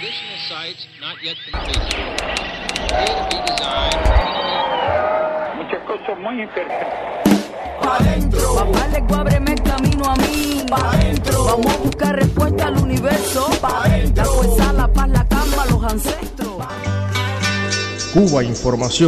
Additional sites not yet completed. Appear to be designed. Muchas cosas muy interesantes. Pa' dentro. Papá le ábreme el camino a mí. Pa' dentro. Vamos a buscar respuesta al universo. Pa' dentro. La fuerza, la paz, la calma, los ancestros. Cuba Información.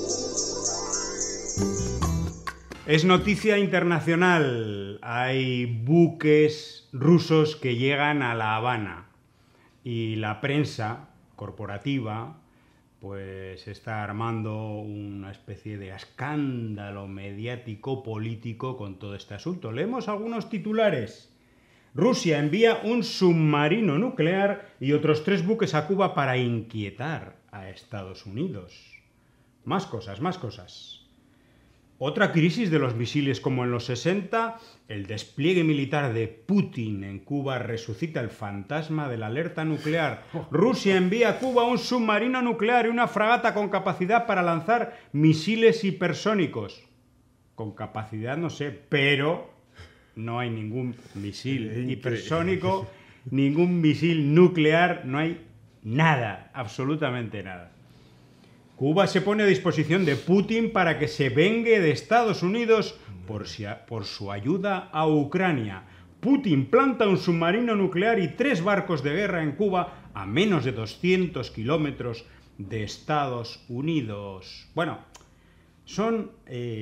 Es noticia internacional. Hay buques rusos que llegan a La Habana y la prensa corporativa pues está armando una especie de escándalo mediático político con todo este asunto. Leemos algunos titulares. Rusia envía un submarino nuclear y otros 3 buques a Cuba para inquietar a Estados Unidos. Más cosas. Otra crisis de los misiles como en los 60, el despliegue militar de Putin en Cuba resucita el fantasma de la alerta nuclear. Rusia envía a Cuba un submarino nuclear y una fragata con capacidad para lanzar misiles hipersónicos. Con capacidad no sé, pero no hay ningún misil hipersónico, ningún misil nuclear, no hay nada, absolutamente nada. Cuba se pone a disposición de Putin para que se vengue de Estados Unidos por su ayuda a Ucrania. Putin planta un submarino nuclear y 3 barcos de guerra en Cuba a menos de 200 kilómetros de Estados Unidos. Bueno, son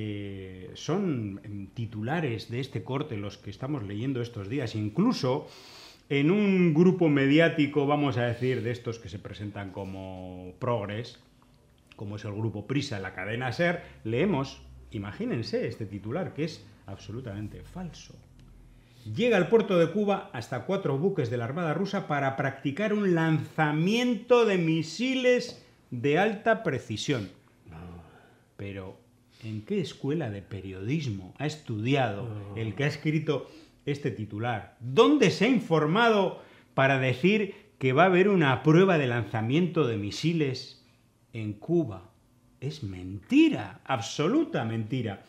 titulares de este corte los que estamos leyendo estos días. Incluso en un grupo mediático, vamos a decir, de estos que se presentan como progres, como es el grupo Prisa, la cadena SER, leemos, imagínense este titular, que es absolutamente falso. Llega al puerto de Cuba hasta 4 buques de la Armada rusa para practicar un lanzamiento de misiles de alta precisión. Pero, ¿en qué escuela de periodismo ha estudiado el que ha escrito este titular? ¿Dónde se ha informado para decir que va a haber una prueba de lanzamiento de misiles en Cuba? Es mentira, absoluta mentira.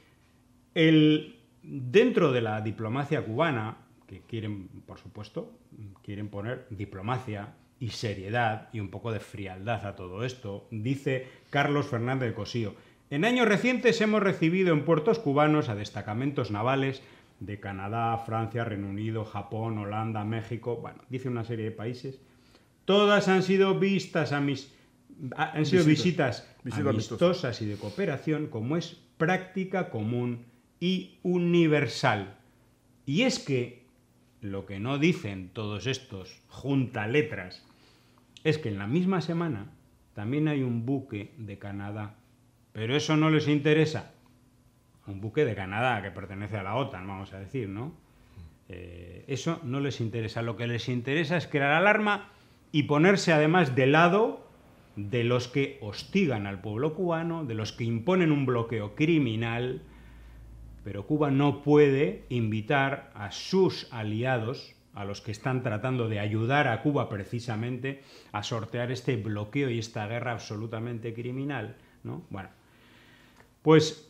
Dentro de la diplomacia cubana, que quieren, por supuesto, quieren poner diplomacia y seriedad y un poco de frialdad a todo esto, dice Carlos Fernández de Cosío: en años recientes hemos recibido en puertos cubanos a destacamentos navales de Canadá, Francia, Reino Unido, Japón, Holanda, México, bueno, dice una serie de países. Todas han sido visitas amistosas y de cooperación, como es práctica común y universal. Y es que lo que no dicen todos estos juntaletras es que en la misma semana también hay un buque de Canadá, pero eso no les interesa. Un buque de Canadá que pertenece a la OTAN, vamos a decir, ¿no? Eso no les interesa. Lo que les interesa es crear alarma y ponerse además de lado de los que hostigan al pueblo cubano, de los que imponen un bloqueo criminal, pero Cuba no puede invitar a sus aliados, a los que están tratando de ayudar a Cuba precisamente a sortear este bloqueo y esta guerra absolutamente criminal, ¿no? Bueno, pues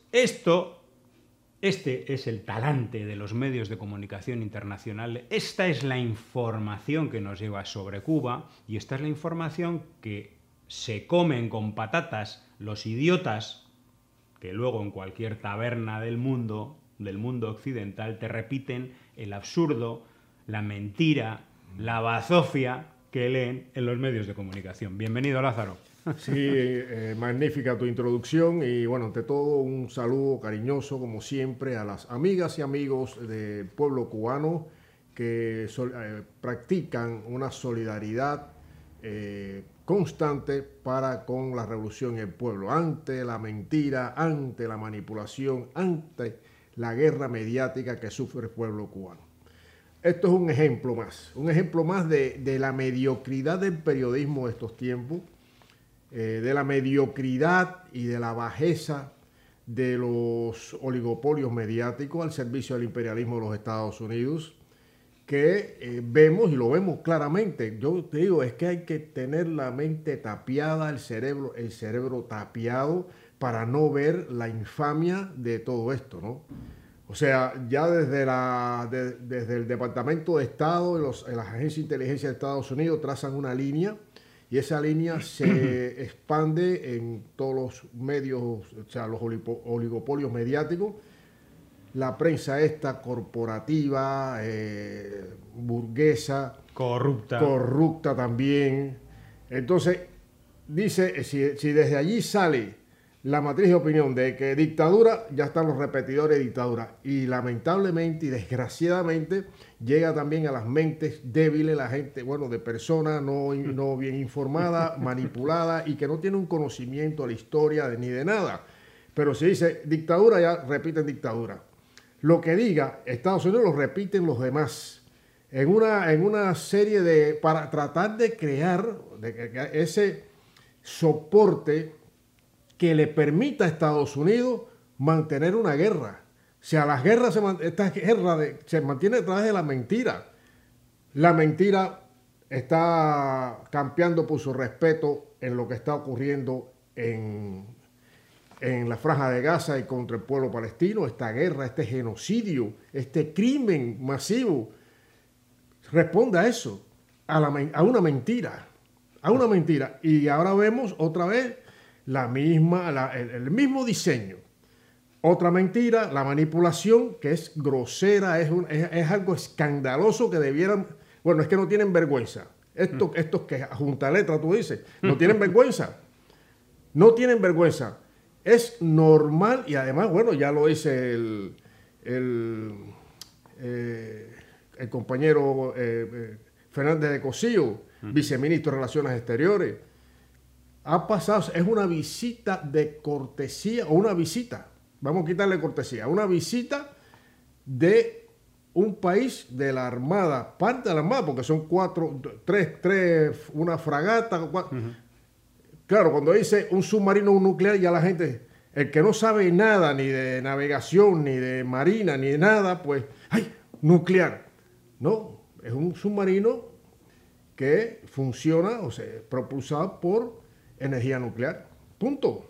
este es el talante de los medios de comunicación internacionales. Esta es la información que nos lleva sobre Cuba y esta es la información que se comen con patatas los idiotas que luego en cualquier taberna del mundo occidental te repiten el absurdo, la mentira, la bazofia que leen en los medios de comunicación. Bienvenido, Lázaro. Sí, magnífica tu introducción y bueno, ante todo un saludo cariñoso como siempre a las amigas y amigos del pueblo cubano que practican una solidaridad constante para con la revolución y el pueblo, ante la mentira, ante la manipulación, ante la guerra mediática que sufre el pueblo cubano. Esto es un ejemplo más de la mediocridad del periodismo de estos tiempos, de la mediocridad y de la bajeza de los oligopolios mediáticos al servicio del imperialismo de los Estados Unidos, que vemos y lo vemos claramente. Yo te digo, es que hay que tener la mente tapiada, el cerebro tapiado para no ver la infamia de todo esto, ¿no? O sea, ya desde el Departamento de Estado y las agencias de inteligencia de Estados Unidos trazan una línea y esa línea se expande en todos los medios, o sea, los oligopolios mediáticos, la prensa esta corporativa, burguesa, corrupta también. Entonces, dice, si desde allí sale la matriz de opinión de que dictadura, ya están los repetidores de dictadura. Y lamentablemente y desgraciadamente llega también a las mentes débiles, la gente, bueno, de personas no bien informadas, manipuladas y que no tienen un conocimiento de la historia ni de nada. Pero si dice dictadura, ya repiten dictadura. Lo que diga Estados Unidos lo repiten los demás. En una serie para tratar de crear ese soporte que le permita a Estados Unidos mantener una guerra. O sea, esta guerra se mantiene a través de la mentira. La mentira está campeando por su respeto en lo que está ocurriendo en la Franja de Gaza y contra el pueblo palestino. Esta guerra, este genocidio, este crimen masivo, responde a eso, a una mentira. A una mentira. Y ahora vemos otra vez el mismo diseño. Otra mentira, la manipulación, que es grosera, es algo escandaloso que debieran... Bueno, es que no tienen vergüenza. Estos que a junta letra tú dices, no tienen vergüenza. No tienen vergüenza. Es normal y además, bueno, ya lo dice el compañero Fernández de Cosío, viceministro de Relaciones Exteriores. Ha pasado, es una visita de cortesía, o una visita, vamos a quitarle cortesía, una visita de un país de la Armada, parte de la Armada, porque son tres, una fragata. Claro, cuando dice un submarino nuclear, ya la gente, el que no sabe nada, ni de navegación, ni de marina, ni de nada, pues, ¡ay! Nuclear. No, es un submarino que funciona, o sea, propulsado por energía nuclear. Punto.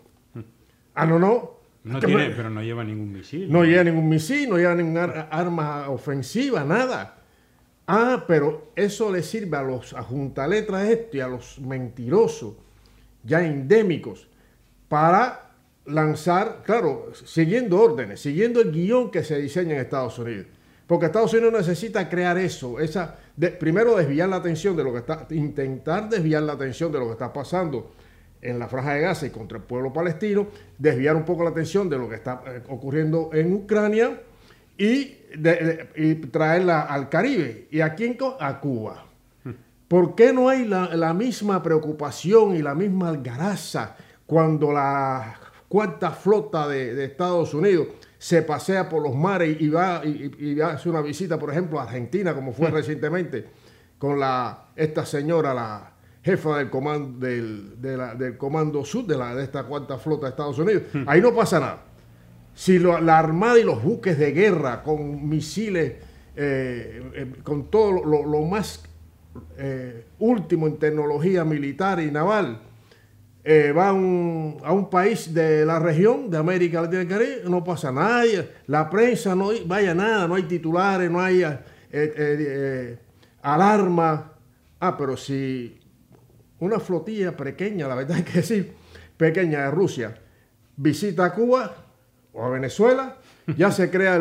Pero no lleva ningún misil. No lleva ningún misil, no lleva ninguna arma ofensiva, nada. Pero eso le sirve a los ajuntaletras y a los mentirosos, ya endémicos, para lanzar, claro, siguiendo órdenes, siguiendo el guión que se diseña en Estados Unidos. Porque Estados Unidos necesita crear eso, primero desviar la atención de lo que intentar desviar la atención de lo que está pasando en la Franja de Gaza y contra el pueblo palestino, desviar un poco la atención de lo que está ocurriendo en Ucrania y traerla al Caribe. ¿Y a quién? A Cuba. ¿Por qué no hay la misma preocupación y la misma algaraza cuando la cuarta flota de Estados Unidos se pasea por los mares y va a hacer una visita, por ejemplo, a Argentina, como fue recientemente, con esta señora, la jefa del comando del Comando Sur de esta cuarta flota de Estados Unidos? Ahí no pasa nada. Si la Armada y los buques de guerra con misiles, con todo lo más último en tecnología militar y naval, va a un país de la región de América Latina y Caribe, no pasa nada. La prensa no hay titulares, no hay alarma. Pero si una flotilla pequeña, la verdad hay que decir, pequeña de Rusia, visita a Cuba o a Venezuela, ya se crea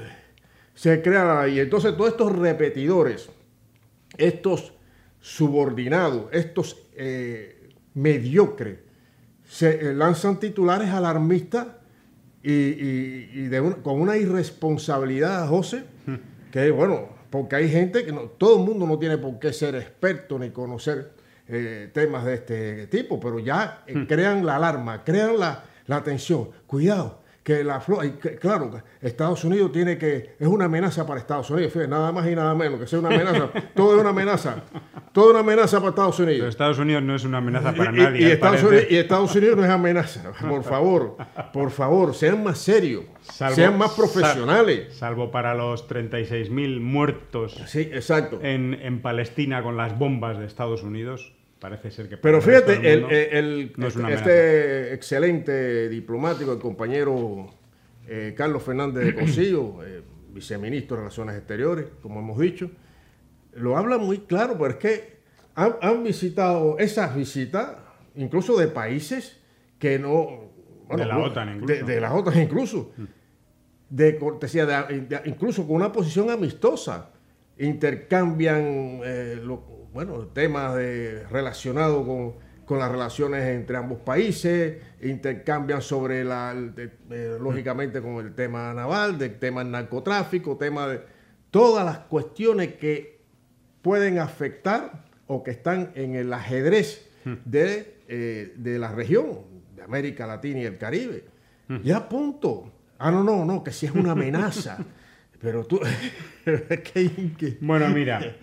y entonces todos estos repetidores, estos subordinados, estos mediocres, se lanzan titulares alarmistas y con una irresponsabilidad, José, que bueno, porque hay gente que todo el mundo no tiene por qué ser experto ni conocer temas de este tipo, pero ya crean la alarma, crean la atención. Cuidado, que claro, Estados Unidos es una amenaza para Estados Unidos, fíjate, nada más y nada menos, que sea una amenaza, todo es una amenaza para Estados Unidos. Pero Estados Unidos no es una amenaza para nadie. Y Estados Unidos no es amenaza, por favor, sean más serios, sean más profesionales. Salvo para los 36.000 muertos, sí, exacto, en Palestina con las bombas de Estados Unidos. Parece ser que... Pero fíjate, no es una este excelente diplomático, el compañero Carlos Fernández de Cossío, viceministro de Relaciones Exteriores, como hemos dicho, lo habla muy claro, pero es que han visitado esas visitas, incluso de países que no... Bueno, de la OTAN incluso. De la OTAN incluso. De cortesía, incluso con una posición amistosa. Intercambian temas relacionados con las relaciones entre ambos países, intercambian sobre lógicamente con el tema naval, del tema del narcotráfico, tema de todas las cuestiones que pueden afectar o que están en el ajedrez de la región, de América Latina y el Caribe. Ya punto. No, que si es una amenaza. Pero tú... Bueno, mira,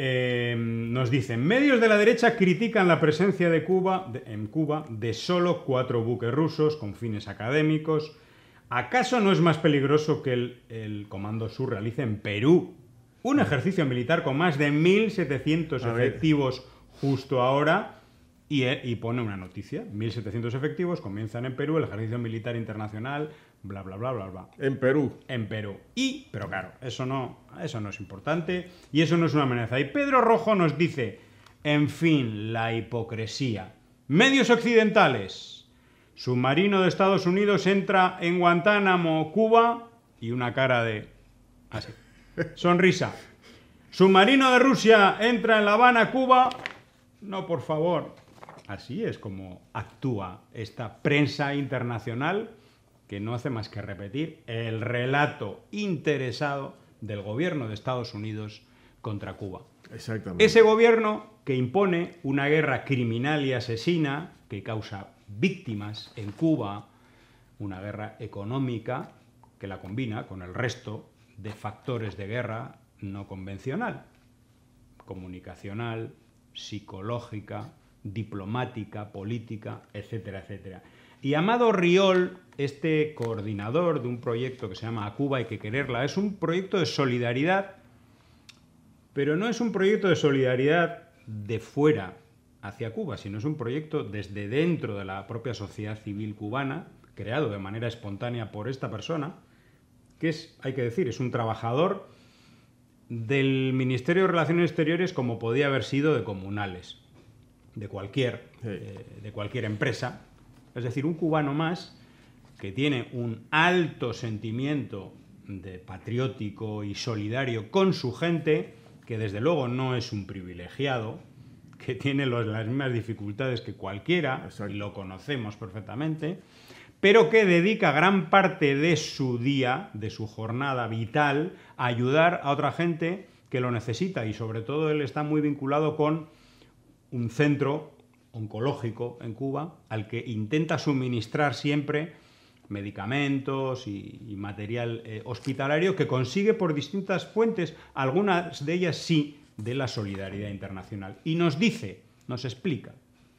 nos dicen, medios de la derecha critican la presencia de en Cuba de solo 4 buques rusos con fines académicos. ¿Acaso no es más peligroso que el Comando Sur realice en Perú un ejercicio militar con más de 1.700 efectivos justo ahora? Y pone una noticia, 1.700 efectivos, comienzan en Perú el ejercicio militar internacional, bla, bla, bla, bla, bla. En Perú. En Perú. Pero claro, eso no es importante y eso no es una amenaza. Y Pedro Rojo nos dice, en fin, la hipocresía. Medios occidentales. Submarino de Estados Unidos entra en Guantánamo, Cuba, y una cara de... así. Sonrisa. Submarino de Rusia entra en La Habana, Cuba. No, por favor. Así es como actúa esta prensa internacional que no hace más que repetir el relato interesado del gobierno de Estados Unidos contra Cuba. Exactamente. Ese gobierno que impone una guerra criminal y asesina que causa víctimas en Cuba, una guerra económica que la combina con el resto de factores de guerra no convencional, comunicacional, psicológica, diplomática, política, etcétera, etcétera. Y Amado Riol, este coordinador de un proyecto que se llama A Cuba hay que quererla, es un proyecto de solidaridad, pero no es un proyecto de solidaridad de fuera hacia Cuba, sino es un proyecto desde dentro de la propia sociedad civil cubana, creado de manera espontánea por esta persona, que es, hay que decir, es un trabajador del Ministerio de Relaciones Exteriores como podía haber sido de Comunales, de cualquier empresa, es decir, un cubano más que tiene un alto sentimiento de patriótico y solidario con su gente, que desde luego no es un privilegiado, que tiene las mismas dificultades que cualquiera, exacto, y lo conocemos perfectamente, pero que dedica gran parte de su día, de su jornada vital, a ayudar a otra gente que lo necesita, y sobre todo él está muy vinculado con un centro oncológico en Cuba al que intenta suministrar siempre medicamentos y material hospitalario que consigue por distintas fuentes, algunas de ellas sí, de la solidaridad internacional. Y nos dice, nos explica,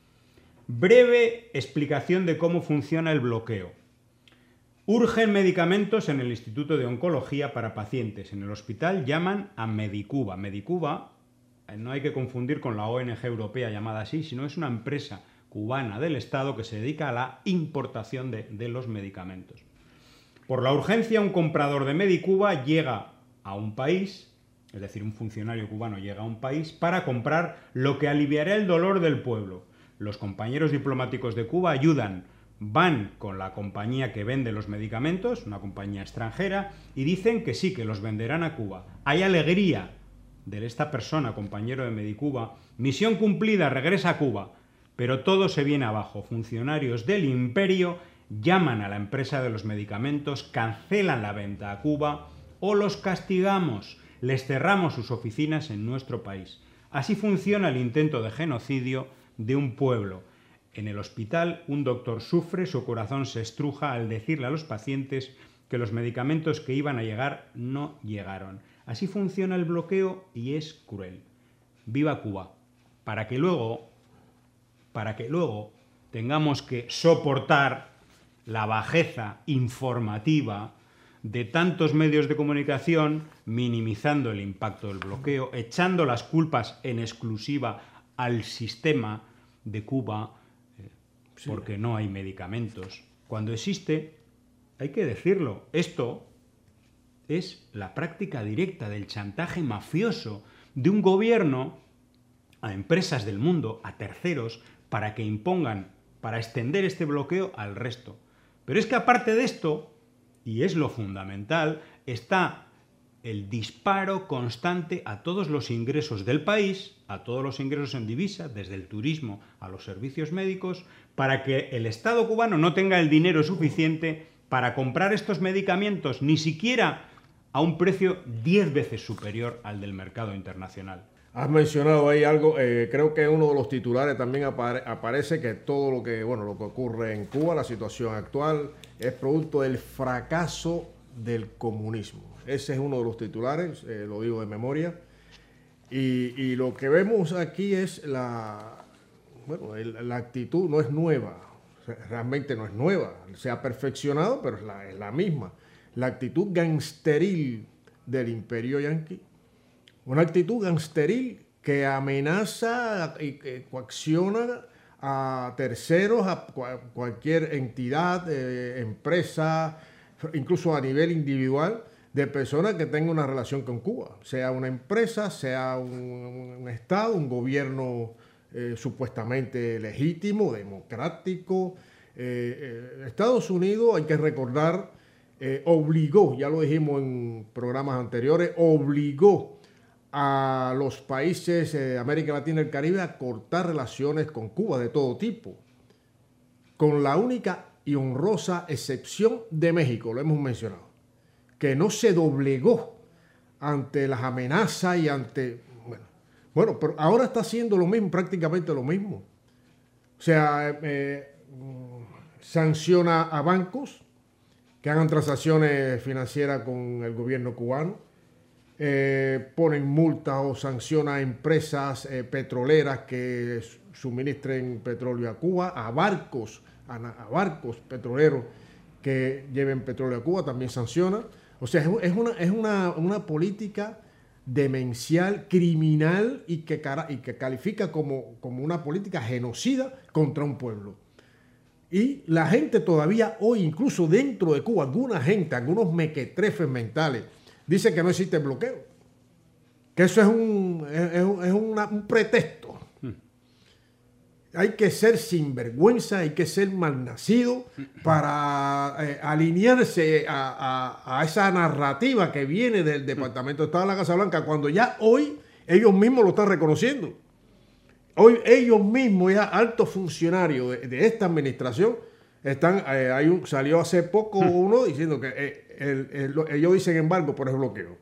breve explicación de cómo funciona el bloqueo. Urgen medicamentos en el Instituto de Oncología para pacientes. En el hospital llaman a Medicuba. Medicuba no hay que confundir con la ONG europea llamada así, sino es una empresa cubana del Estado que se dedica a la importación de los medicamentos. Por la urgencia, un comprador de Medicuba llega a un país, es decir, un funcionario cubano llega a un país para comprar lo que aliviará el dolor del pueblo. Los compañeros diplomáticos de Cuba ayudan, van con la compañía que vende los medicamentos, una compañía extranjera, y dicen que sí, que los venderán a Cuba. Hay alegría de esta persona, compañero de Medicuba, misión cumplida, regresa a Cuba, pero todo se viene abajo. Funcionarios del imperio llaman a la empresa de los medicamentos, cancelan la venta a Cuba o los castigamos, les cerramos sus oficinas en nuestro país. Así funciona el intento de genocidio de un pueblo. En el hospital, un doctor sufre, su corazón se estruja al decirle a los pacientes que los medicamentos que iban a llegar no llegaron. Así funciona el bloqueo y es cruel. ¡Viva Cuba! Para que luego tengamos que soportar la bajeza informativa de tantos medios de comunicación, minimizando el impacto del bloqueo, echando las culpas en exclusiva al sistema de Cuba, porque no hay medicamentos, cuando existe hay que decirlo, esto es la práctica directa del chantaje mafioso de un gobierno a empresas del mundo, a terceros, para que impongan, para extender este bloqueo al resto. Pero es que aparte de esto, y es lo fundamental, está el disparo constante a todos los ingresos del país, a todos los ingresos en divisa, desde el turismo a los servicios médicos, para que el Estado cubano no tenga el dinero suficiente para comprar estos medicamentos, ni siquiera a un precio 10 veces superior al del mercado internacional. Has mencionado ahí algo, creo que uno de los titulares también aparece que todo lo que ocurre en Cuba, la situación actual, es producto del fracaso del comunismo. Ese es uno de los titulares, lo digo de memoria. Y lo que vemos aquí es la actitud no es nueva, realmente no es nueva, se ha perfeccionado, pero es la misma. La actitud gangsteril del imperio yanqui. Una actitud gangsteril que amenaza y que coacciona a terceros, a cualquier entidad, empresa, incluso a nivel individual, de personas que tengan una relación con Cuba. Sea una empresa, sea un Estado, un gobierno supuestamente legítimo, democrático. Estados Unidos, hay que recordar, obligó, ya lo dijimos en programas anteriores, obligó a los países de América Latina y el Caribe a cortar relaciones con Cuba de todo tipo, con la única y honrosa excepción de México, lo hemos mencionado, que no se doblegó ante las amenazas y ante... Bueno, pero ahora está haciendo lo mismo, prácticamente lo mismo. O sea, sanciona a bancos que hagan transacciones financieras con el gobierno cubano, ponen multas o sanciona a empresas petroleras que suministren petróleo a Cuba, a barcos petroleros que lleven petróleo a Cuba, también sanciona. O sea, es una política demencial, criminal y que califica como una política genocida contra un pueblo. Y la gente todavía hoy, incluso dentro de Cuba, alguna gente, algunos mequetrefes mentales, dice que no existe bloqueo, que eso es un pretexto. Hay que ser sinvergüenza, hay que ser malnacido para alinearse a esa narrativa que viene del Departamento de Estado de la Casa Blanca, cuando ya hoy ellos mismos lo están reconociendo. Hoy ellos mismos, ya altos funcionarios de esta administración, salió hace poco uno diciendo que ellos dicen embargo por el bloqueo.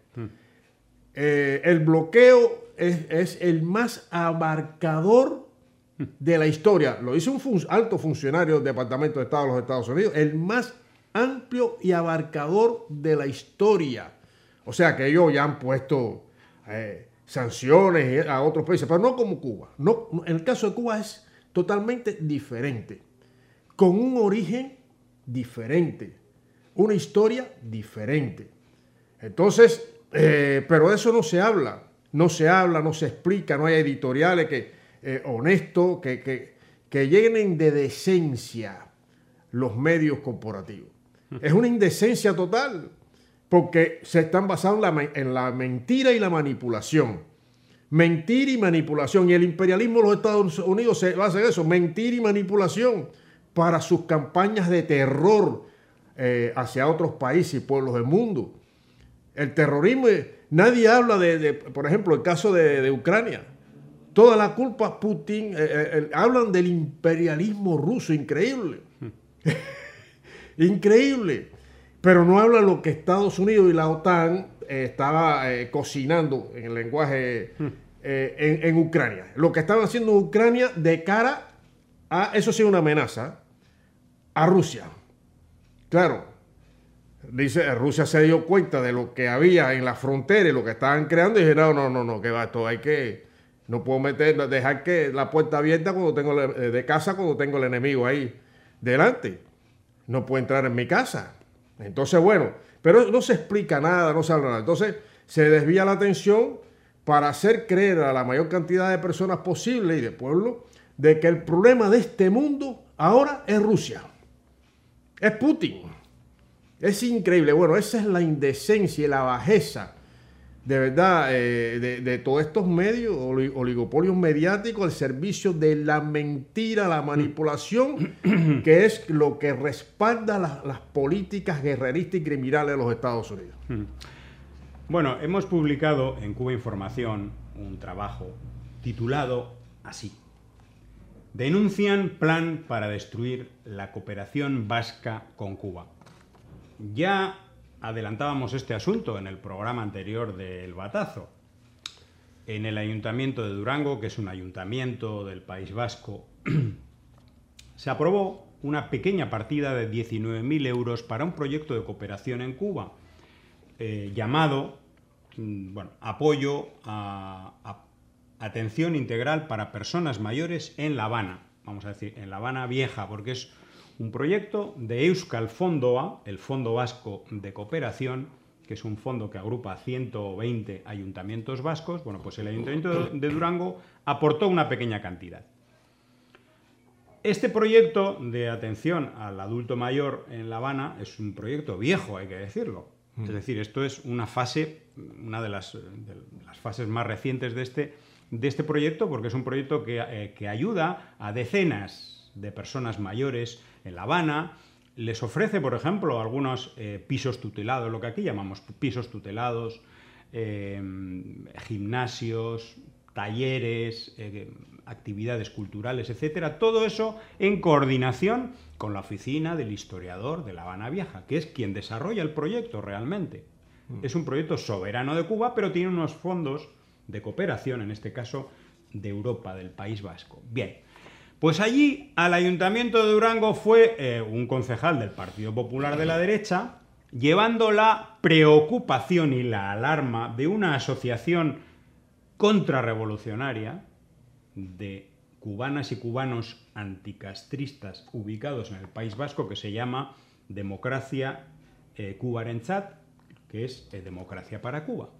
El bloqueo es el más abarcador de la historia. Lo dice un alto funcionario del Departamento de Estado de los Estados Unidos, el más amplio y abarcador de la historia. O sea que ellos ya han puesto sanciones a otros países, pero no como Cuba. No, en el caso de Cuba es totalmente diferente, con un origen diferente, una historia diferente. Entonces, pero de eso no se habla, no se explica, no hay editoriales honestos que llenen de decencia los medios corporativos. Es una indecencia total, porque se están basados en la mentira y la manipulación. Mentira y manipulación. Y el imperialismo de los Estados Unidos se basa en eso, mentira y manipulación, para sus campañas de terror hacia otros países y pueblos del mundo. El terrorismo, nadie habla por ejemplo, el caso de Ucrania. Toda la culpa Putin, hablan del imperialismo ruso, increíble. Increíble. Pero no hablan lo que Estados Unidos y la OTAN estaba cocinando en el lenguaje en Ucrania. Lo que estaban haciendo en Ucrania de cara a, eso sí, una amenaza, a Rusia. Claro, dice, Rusia se dio cuenta de lo que había en la frontera y lo que estaban creando y dijeron, no, que va, esto hay que, no puedo dejar que la puerta abierta de casa cuando tengo el enemigo ahí delante. No puede entrar en mi casa. Entonces, bueno, pero no se explica nada, no se habla nada. Entonces, se desvía la atención para hacer creer a la mayor cantidad de personas posible y de pueblo de que el problema de este mundo ahora es Rusia. Es Putin. Es increíble. Bueno, esa es la indecencia y la bajeza, de verdad, de todos estos medios, oligopolios mediáticos, al servicio de la mentira, la manipulación, que es lo que respalda las políticas guerreristas y criminales de los Estados Unidos. Bueno, hemos publicado en Cuba Información un trabajo titulado así: Denuncian plan para destruir la cooperación vasca con Cuba. Ya adelantábamos este asunto en el programa anterior del Batazo. En el Ayuntamiento de Durango, que es un ayuntamiento del País Vasco, se aprobó una pequeña partida de 19.000 euros para un proyecto de cooperación en Cuba, llamado Apoyo a Atención Integral para Personas Mayores en La Habana. Vamos a decir, en La Habana Vieja, porque es un proyecto de Euskal Fondoa, el Fondo Vasco de Cooperación, que es un fondo que agrupa 120 ayuntamientos vascos. Bueno, pues el Ayuntamiento de Durango aportó una pequeña cantidad. Este proyecto de atención al adulto mayor en La Habana es un proyecto viejo, hay que decirlo. Es decir, esto es una de las fases más recientes de este proyecto, porque es un proyecto que ayuda a decenas de personas mayores en La Habana. Les ofrece, por ejemplo, algunos pisos tutelados, lo que aquí llamamos pisos tutelados, gimnasios, talleres, actividades culturales, etcétera. Todo eso en coordinación con la oficina del historiador de La Habana Vieja, que es quien desarrolla el proyecto realmente. Es un proyecto soberano de Cuba, pero tiene unos fondos de cooperación, en este caso de Europa, del País Vasco. Bien, pues allí al Ayuntamiento de Durango fue un concejal del Partido Popular de la derecha, llevando la preocupación y la alarma de una asociación contrarrevolucionaria de cubanas y cubanos anticastristas ubicados en el País Vasco, que se llama Democracia Cubarentzat, que es Democracia para Cuba.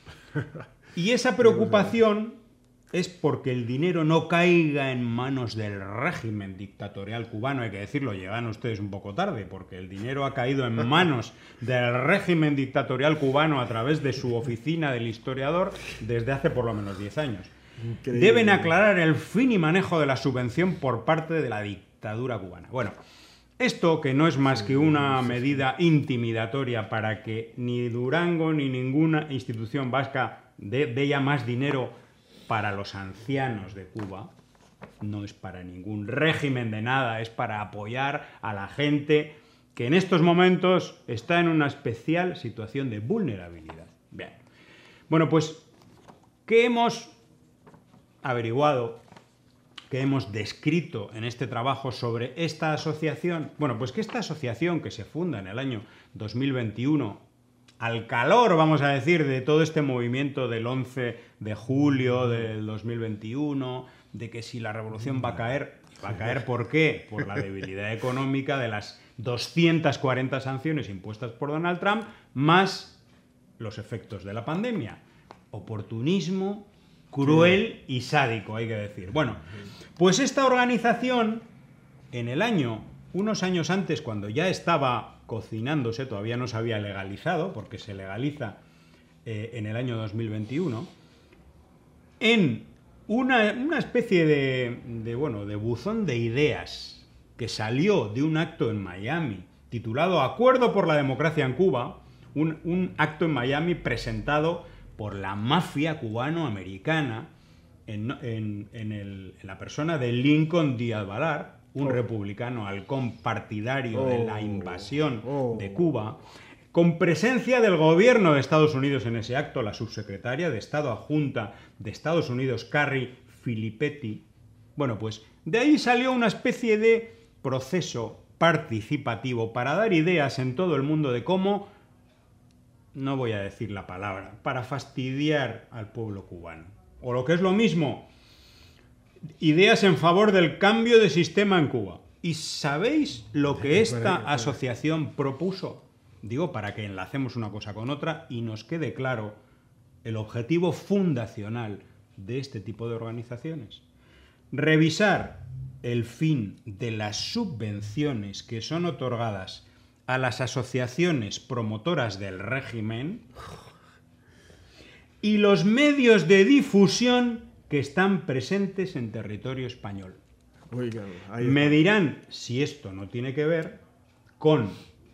Y esa preocupación es porque el dinero no caiga en manos del régimen dictatorial cubano. Hay que decirlo, llegan ustedes un poco tarde, porque el dinero ha caído en manos del régimen dictatorial cubano a través de su oficina del historiador desde hace por lo menos 10 años. Increíble. Deben aclarar el fin y manejo de la subvención por parte de la dictadura cubana. Bueno, esto que no es más que una medida intimidatoria para que ni Durango ni ninguna institución vasca dé ya más dinero para los ancianos de Cuba, no es para ningún régimen de nada, es para apoyar a la gente que en estos momentos está en una especial situación de vulnerabilidad. Bien. Bueno, pues, ¿qué hemos averiguado, qué hemos descrito en este trabajo sobre esta asociación? Bueno, pues que esta asociación, que se funda en el año 2021, al calor, vamos a decir, de todo este movimiento del 11 de julio del 2021, de que si la revolución va a caer, ¿por qué? Por la debilidad económica de las 240 sanciones impuestas por Donald Trump, más los efectos de la pandemia. Oportunismo cruel y sádico, hay que decir. Bueno, pues esta organización, unos años antes, cuando ya estaba cocinándose, todavía no se había legalizado, porque se legaliza en el año 2021, en una especie de buzón de ideas que salió de un acto en Miami titulado Acuerdo por la Democracia en Cuba, un acto en Miami presentado por la mafia cubano-americana en la persona de Lincoln Díaz Balar, un republicano halcón partidario de la invasión de Cuba, con presencia del gobierno de Estados Unidos en ese acto, la subsecretaria de Estado adjunta de Estados Unidos, Carrie Filippetti. Bueno, pues de ahí salió una especie de proceso participativo para dar ideas en todo el mundo de cómo, no voy a decir la palabra, para fastidiar al pueblo cubano. O lo que es lo mismo, ideas en favor del cambio de sistema en Cuba. ¿Y sabéis lo que esta asociación propuso? Digo, para que enlacemos una cosa con otra y nos quede claro el objetivo fundacional de este tipo de organizaciones. Revisar el fin de las subvenciones que son otorgadas a las asociaciones promotoras del régimen y los medios de difusión que están presentes en territorio español. Oigan, ahí Me está. dirán si esto no tiene que ver con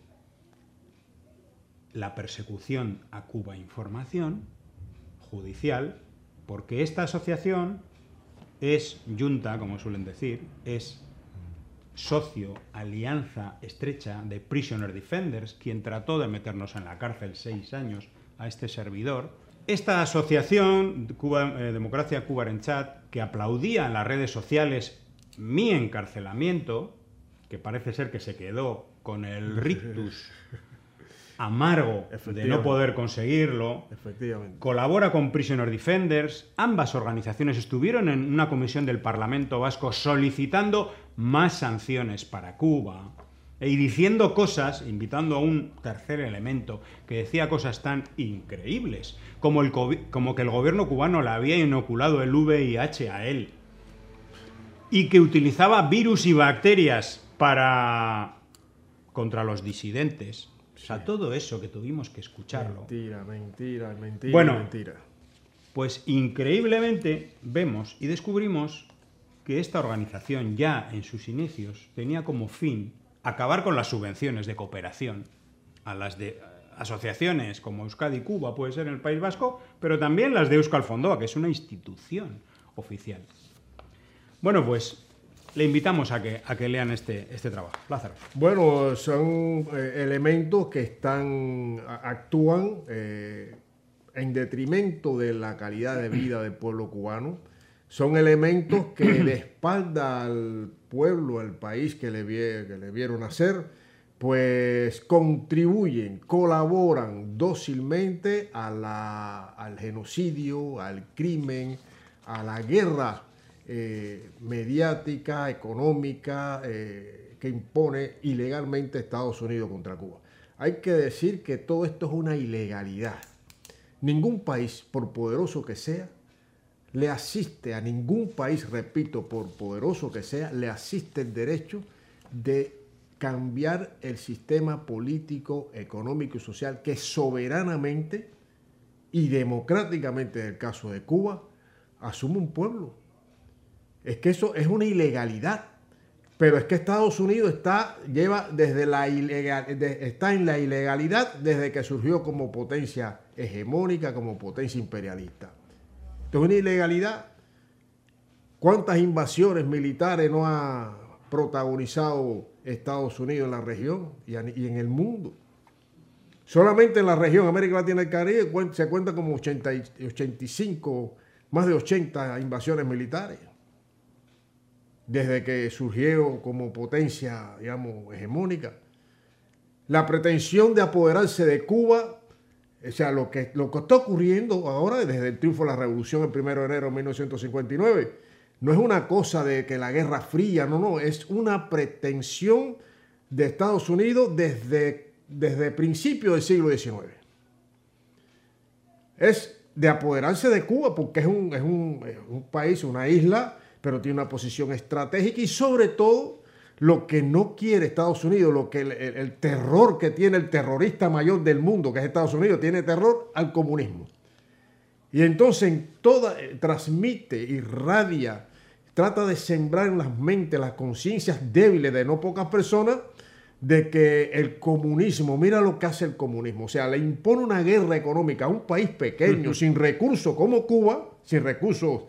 la persecución a Cuba Información judicial, porque esta asociación es junta, como suelen decir, es socio, alianza estrecha de Prisoner Defenders, quien trató de meternos en la cárcel 6 años a este servidor. Esta asociación, Democracia Cubarenchat, que aplaudía en las redes sociales mi encarcelamiento, que parece ser que se quedó con el rictus amargo de no poder conseguirlo, Efectivamente. colabora con Prisoner Defenders. Ambas organizaciones estuvieron en una comisión del Parlamento Vasco solicitando más sanciones para Cuba y diciendo cosas, invitando a un tercer elemento que decía cosas tan increíbles como que el gobierno cubano le había inoculado el VIH a él y que utilizaba virus y bacterias contra los disidentes. O sea, todo eso que tuvimos que escucharlo. Mentira, mentira, mentira, Bueno. mentira. Pues increíblemente vemos y descubrimos que esta organización ya en sus inicios tenía como fin acabar con las subvenciones de cooperación a las de asociaciones como Euskadi Cuba, puede ser en el País Vasco, pero también las de Euskal Fondoa, que es una institución oficial. Bueno, pues le invitamos a que lean este trabajo. Lázaro. Bueno, son elementos que actúan en detrimento de la calidad de vida del pueblo cubano. Son elementos que de espalda al pueblo, al país que le vieron nacer, pues contribuyen, colaboran dócilmente al genocidio, al crimen, a la guerra mediática, económica, que impone ilegalmente Estados Unidos contra Cuba. Hay que decir que todo esto es una ilegalidad. Ningún país, por poderoso que sea, le asiste a ningún país, repito, por poderoso que sea, le asiste el derecho de cambiar el sistema político, económico y social que soberanamente y democráticamente, en el caso de Cuba, asume un pueblo. Es que eso es una ilegalidad. Pero es que Estados Unidos está en la ilegalidad desde que surgió como potencia hegemónica, como potencia imperialista. Esto es una ilegalidad. ¿Cuántas invasiones militares no ha protagonizado Estados Unidos en la región y en el mundo? Solamente en la región América Latina y el Caribe se cuenta como 85, más de 80 invasiones militares. Desde que surgió como potencia, digamos, hegemónica. La pretensión de apoderarse de Cuba, o sea, lo que está ocurriendo ahora desde el triunfo de la revolución el 1 de enero de 1959, no es una cosa de que la Guerra Fría, no, es una pretensión de Estados Unidos desde principios del siglo XIX. Es de apoderarse de Cuba porque es un país, una isla, pero tiene una posición estratégica y sobre todo lo que no quiere Estados Unidos, lo que el terror que tiene el terrorista mayor del mundo, que es Estados Unidos, tiene terror al comunismo. Y entonces transmite, irradia, trata de sembrar en las mentes, las conciencias débiles de no pocas personas, de que el comunismo, mira lo que hace el comunismo, o sea, le impone una guerra económica a un país pequeño, sin recursos como Cuba, sin recursos...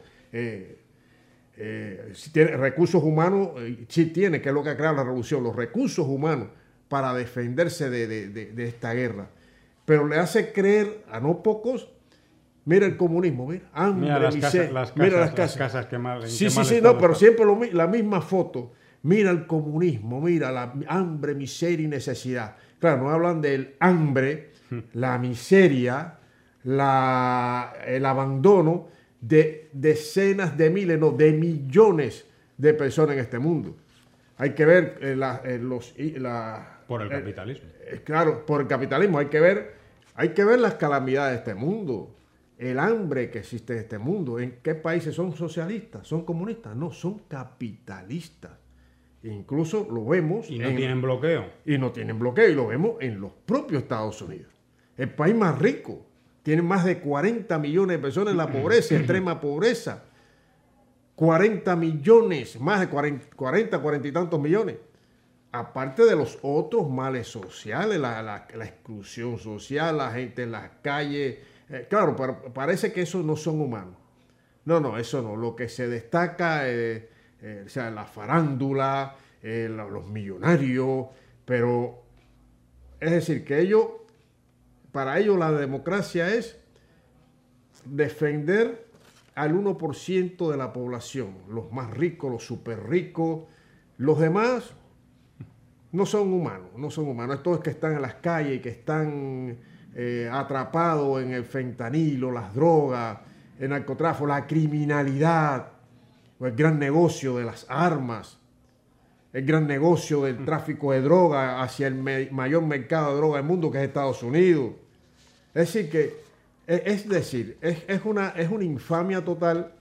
si tiene recursos humanos, sí tiene, que es lo que ha creado la revolución, los recursos humanos para defenderse de esta guerra. Pero le hace creer a no pocos, mira el comunismo, mira, hambre, Mira las miseria, casas, mira las casas. Sí, No, pero siempre la misma foto. Mira el comunismo, mira la hambre, miseria y necesidad. Claro, no hablan del hambre, la miseria, el abandono de decenas de miles, no, de millones de personas en este mundo. Hay que ver por el capitalismo. Claro, por el capitalismo. Hay que ver las calamidades de este mundo, el hambre que existe en este mundo. ¿En qué países son socialistas? ¿Son comunistas? No, son capitalistas. Incluso lo vemos Y no tienen bloqueo. y no tienen bloqueo, y lo vemos en los propios Estados Unidos. El país más rico, tiene más de 40 millones de personas en la pobreza, extrema pobreza. 40 millones, más de 40 y tantos millones. Aparte de los otros males sociales, la exclusión social, la gente en las calles. Claro, pero parece que esos no son humanos. No, eso no. Lo que se destaca, o sea, la farándula, los millonarios, pero es decir, que para ellos la democracia es defender al 1% de la población, los más ricos, los súper ricos. Los demás no son humanos, no son humanos. Estos que están en las calles y que están atrapados en el fentanilo, las drogas, el narcotráfico, la criminalidad, el gran negocio de las armas, el gran negocio del tráfico de droga hacia el mayor mercado de droga del mundo, que es Estados Unidos. Es decir, es una infamia total,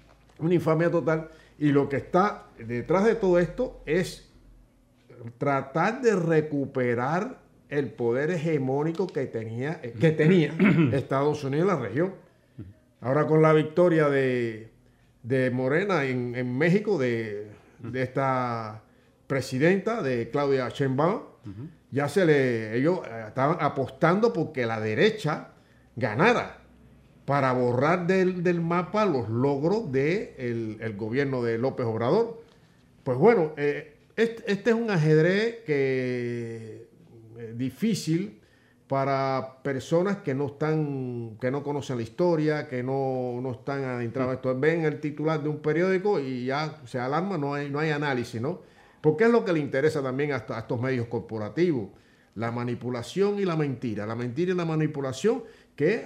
y lo que está detrás de todo esto es tratar de recuperar el poder hegemónico que tenía Estados Unidos en la región. Ahora con la victoria de Morena en México, de esta presidenta, de Claudia Sheinbaum, ya ellos estaban apostando porque la derecha ganara para borrar del mapa los logros del gobierno de López Obrador. Pues bueno, este es un ajedrez difícil para personas que no conocen la historia, que no están adentrados en esto. Ven el titular de un periódico y ya se alarma, no hay análisis, ¿no? Porque es lo que le interesa también a estos medios corporativos, la manipulación y la mentira. La mentira y la manipulación que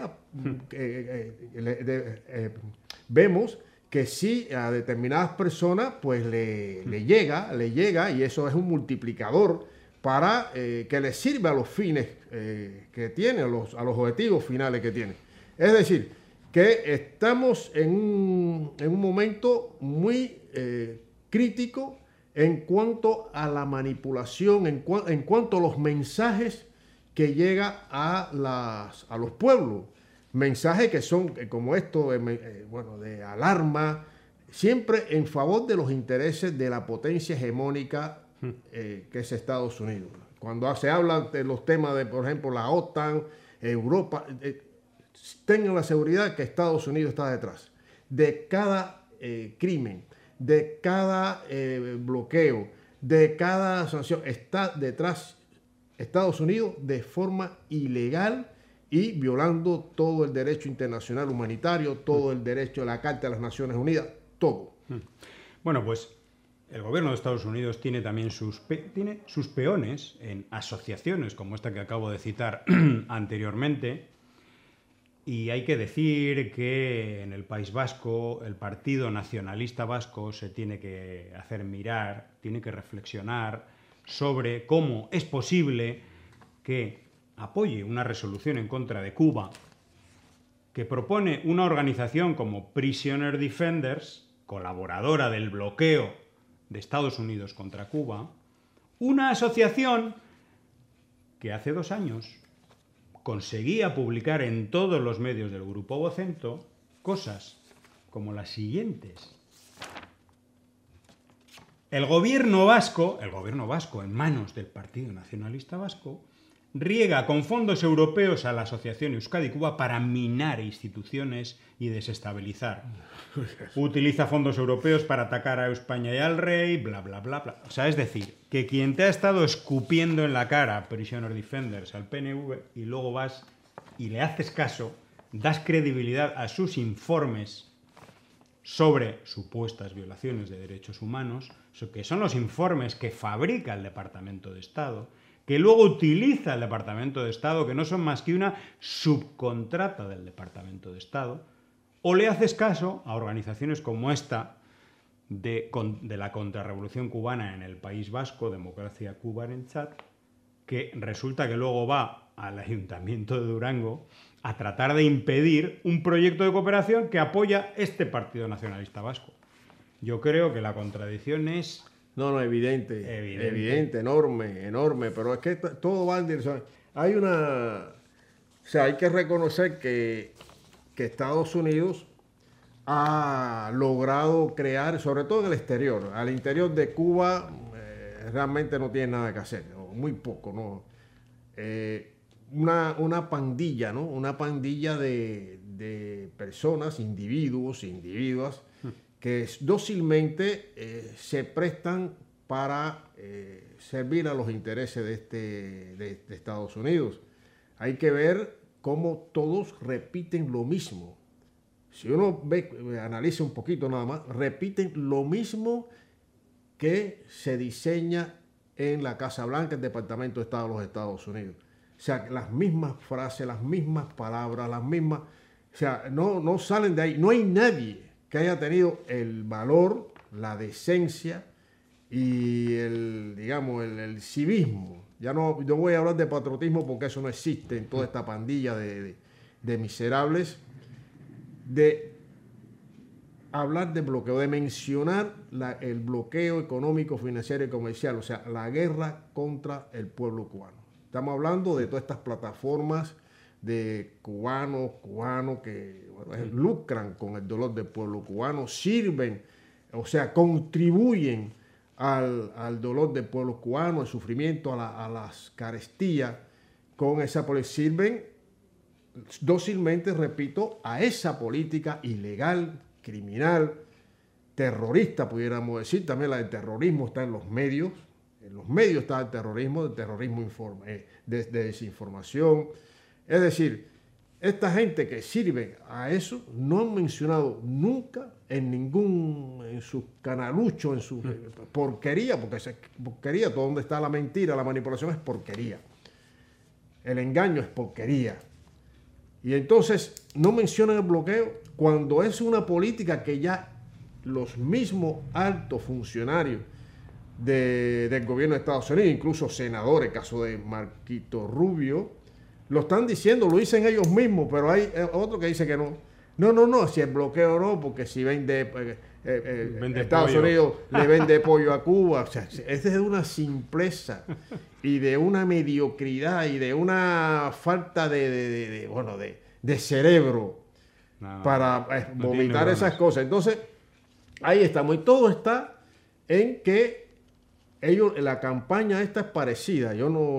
vemos que sí a determinadas personas pues le llega, y eso es un multiplicador para que les sirva a los fines que tiene, a los objetivos finales que tiene. Es decir, que estamos en un momento muy crítico en cuanto a la manipulación, en cuanto a los mensajes que llegan a los pueblos. Mensajes que son como esto, de alarma, siempre en favor de los intereses de la potencia hegemónica que es Estados Unidos. Cuando se habla de los temas de, por ejemplo, la OTAN, Europa, tengan la seguridad que Estados Unidos está detrás de cada crimen, de cada bloqueo, de cada sanción. Está detrás Estados Unidos de forma ilegal y violando todo el derecho internacional humanitario, todo el derecho de la Carta de las Naciones Unidas, todo. Bueno, pues el gobierno de Estados Unidos tiene también sus peones en asociaciones como esta que acabo de citar anteriormente. Y hay que decir que en el País Vasco el Partido Nacionalista Vasco se tiene que hacer mirar, tiene que reflexionar sobre cómo es posible que apoye una resolución en contra de Cuba que propone una organización como Prisoner Defenders, colaboradora del bloqueo de Estados Unidos contra Cuba, una asociación que hace 2 años conseguía publicar en todos los medios del Grupo Vocento cosas como las siguientes. El gobierno vasco en manos del Partido Nacionalista Vasco, riega con fondos europeos a la Asociación Euskadi-Cuba para minar instituciones y desestabilizar. Utiliza fondos europeos para atacar a España y al rey, bla, bla, bla, bla. O sea, es decir, que quien te ha estado escupiendo en la cara, Prisoner Defenders, al PNV, y luego vas y le haces caso, das credibilidad a sus informes sobre supuestas violaciones de derechos humanos, que son los informes que fabrica el Departamento de Estado, que luego utiliza el Departamento de Estado, que no son más que una subcontrata del Departamento de Estado, o le haces caso a organizaciones como esta de la contrarrevolución cubana en el País Vasco, Democracia Cubarentzat, que resulta que luego va al Ayuntamiento de Durango a tratar de impedir un proyecto de cooperación que apoya este Partido Nacionalista Vasco. Yo creo que la contradicción es No, evidente, enorme, pero es que todo va en dirección. Hay una, o sea, hay que reconocer que Estados Unidos ha logrado crear, sobre todo en el exterior, al interior de Cuba realmente no tiene nada que hacer, o muy poco, ¿no? Una pandilla, ¿no? Una pandilla de personas, individuas, que dócilmente se prestan para servir a los intereses de Estados Unidos. Hay que ver cómo todos repiten lo mismo. Si uno analiza un poquito nada más, repiten lo mismo que se diseña en la Casa Blanca, el Departamento de Estado de los Estados Unidos. O sea, las mismas frases, las mismas palabras, las mismas... O sea, no salen de ahí. No hay nadie que haya tenido el valor, la decencia y el civismo. Ya no voy a hablar de patriotismo porque eso no existe en toda esta pandilla de miserables, de hablar de bloqueo, de mencionar el bloqueo económico, financiero y comercial, o sea, la guerra contra el pueblo cubano. Estamos hablando de todas estas plataformas de cubanos que lucran con el dolor del pueblo cubano, sirven, o sea, contribuyen al dolor del pueblo cubano, al sufrimiento, a las carestías, con esa política, sirven dócilmente, repito, a esa política ilegal, criminal, terrorista, pudiéramos decir. También la del terrorismo está en los medios está el terrorismo de desinformación. Es decir, esta gente que sirve a eso no han mencionado nunca en sus canaluchos, en su porquería, porque es porquería, todo donde está la mentira, la manipulación es porquería. El engaño es porquería. Y entonces no mencionan el bloqueo cuando es una política que ya los mismos altos funcionarios del gobierno de Estados Unidos, incluso senadores, caso de Marquito Rubio, lo están diciendo, lo dicen ellos mismos, pero hay otro que dice que no. No, si el bloqueo no, porque si vende Estados pollo. Unidos le vende pollo a Cuba. O sea, es de una simpleza y de una mediocridad y de una falta de cerebro para vomitar esas cosas. Entonces, ahí estamos. Y todo está en que la campaña esta es parecida.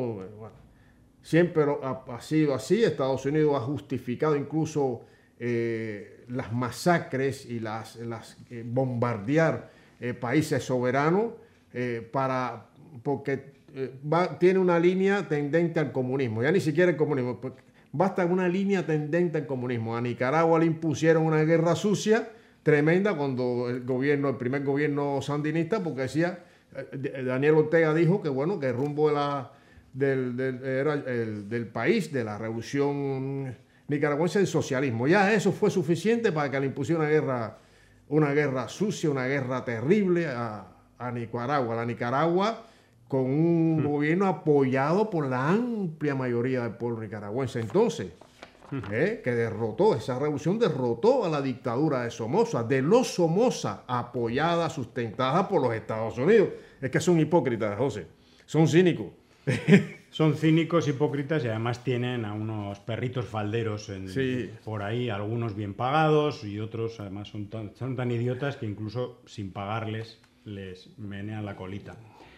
Siempre ha sido así. Estados Unidos ha justificado incluso las masacres y las bombardear países soberanos porque tiene una línea tendente al comunismo. Ya ni siquiera el comunismo. Basta una línea tendente al comunismo. A Nicaragua le impusieron una guerra sucia tremenda cuando el primer gobierno sandinista, porque decía, Daniel Ortega dijo que bueno, que el rumbo del país, de la revolución nicaragüense, el socialismo. Ya eso fue suficiente para que le impusiera una guerra sucia, una guerra terrible a Nicaragua. La Nicaragua con un gobierno apoyado por la amplia mayoría del pueblo nicaragüense. Entonces, que esa revolución derrotó a la dictadura de Somoza, de los Somoza, apoyada, sustentada por los Estados Unidos. Es que son hipócritas, José, son cínicos. Son cínicos, hipócritas y además tienen a unos perritos falderos por ahí, algunos bien pagados y otros además son tan idiotas que incluso sin pagarles les menean la colita.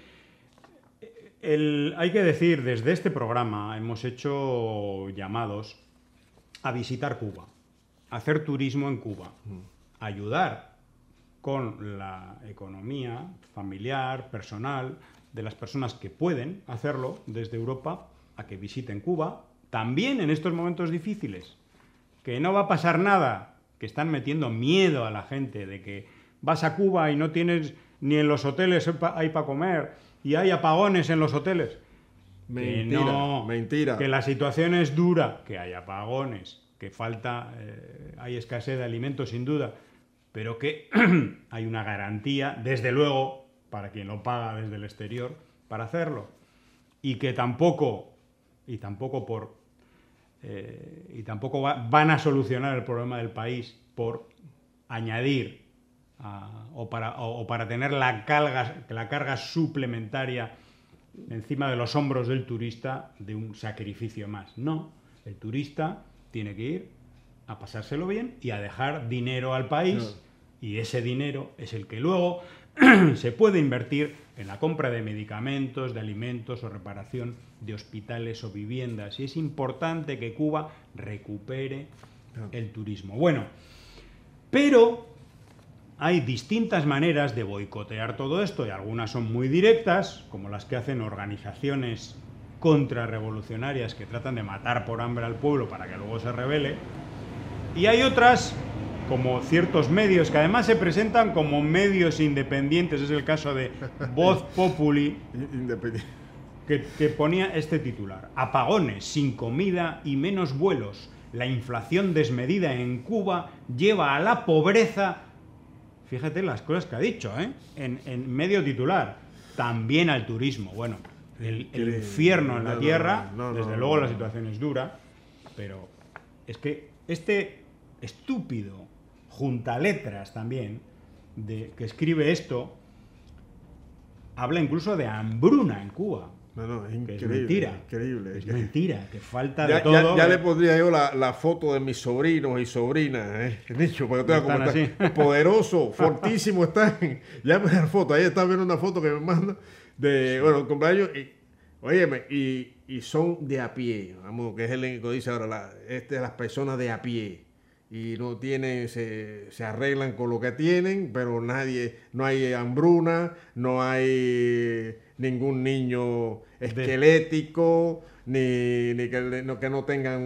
Hay que decir, desde este programa hemos hecho llamados a visitar Cuba, a hacer turismo en Cuba, a ayudar con la economía familiar, personal, de las personas que pueden hacerlo desde Europa, a que visiten Cuba, también en estos momentos difíciles, que no va a pasar nada, que están metiendo miedo a la gente de que vas a Cuba y no tienes ni en los hoteles hay para comer y hay apagones en los hoteles. Mentira. Que la situación es dura, que hay apagones, que hay escasez de alimentos sin duda, pero que hay una garantía, desde luego, para quien lo paga desde el exterior, para hacerlo. Y que tampoco van a solucionar el problema del país por añadir o para tener la carga suplementaria encima de los hombros del turista de un sacrificio más. No, el turista tiene que ir a pasárselo bien y a dejar dinero al país, y ese dinero es el que luego se puede invertir en la compra de medicamentos, de alimentos o reparación de hospitales o viviendas. Y es importante que Cuba recupere el turismo. Bueno, pero hay distintas maneras de boicotear todo esto, y algunas son muy directas, como las que hacen organizaciones contrarrevolucionarias que tratan de matar por hambre al pueblo para que luego se rebele. Y hay otras, como ciertos medios que además se presentan como medios independientes. Es el caso de Voz Populi, que ponía este titular: apagones, sin comida y menos vuelos. La inflación desmedida en Cuba lleva a la pobreza. Fíjate las cosas que ha dicho, ¿eh? En medio titular. También al turismo. Bueno, el infierno en la tierra. Desde luego la situación es dura, pero es que este estúpido juntaletras también que escribe esto habla incluso de hambruna en Cuba. No, es increíble. Es mentira. Increíble. Es mentira, que falta de todo. Ya le pondría yo la foto de mis sobrinos y sobrinas, niño, porque tengo como está poderoso, fortísimo están. Ya me da la foto, ahí está viendo una foto que me manda de, bueno, cumpleaños, y son de a pie, vamos, que es el que dice ahora, las personas de a pie. Y no tienen, se arreglan con lo que tienen, pero no hay hambruna, no hay ningún niño esquelético, ni que no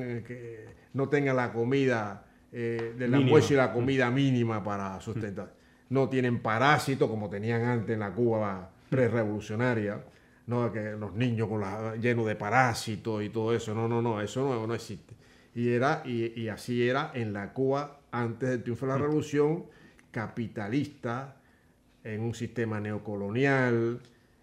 tengan la comida del almuerzo y la comida mínima para sustentar. No tienen parásitos como tenían antes en la Cuba prerevolucionaria, no, que los niños llenos de parásitos y todo eso. No, eso no existe. Y así era en la Cuba antes del triunfo de la revolución, capitalista, en un sistema neocolonial,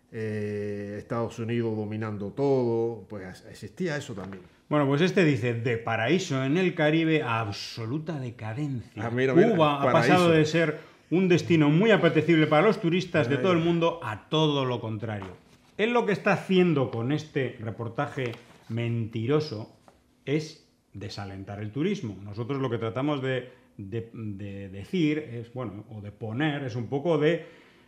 Estados Unidos dominando todo, pues existía eso también. Bueno, pues este dice: de paraíso en el Caribe a absoluta decadencia. Mira, Cuba ha pasado de ser un destino muy apetecible para los turistas de todo el mundo a todo lo contrario. Él lo que está haciendo con este reportaje mentiroso es desalentar el turismo. Nosotros lo que tratamos de decir es, bueno, o de poner, es un poco de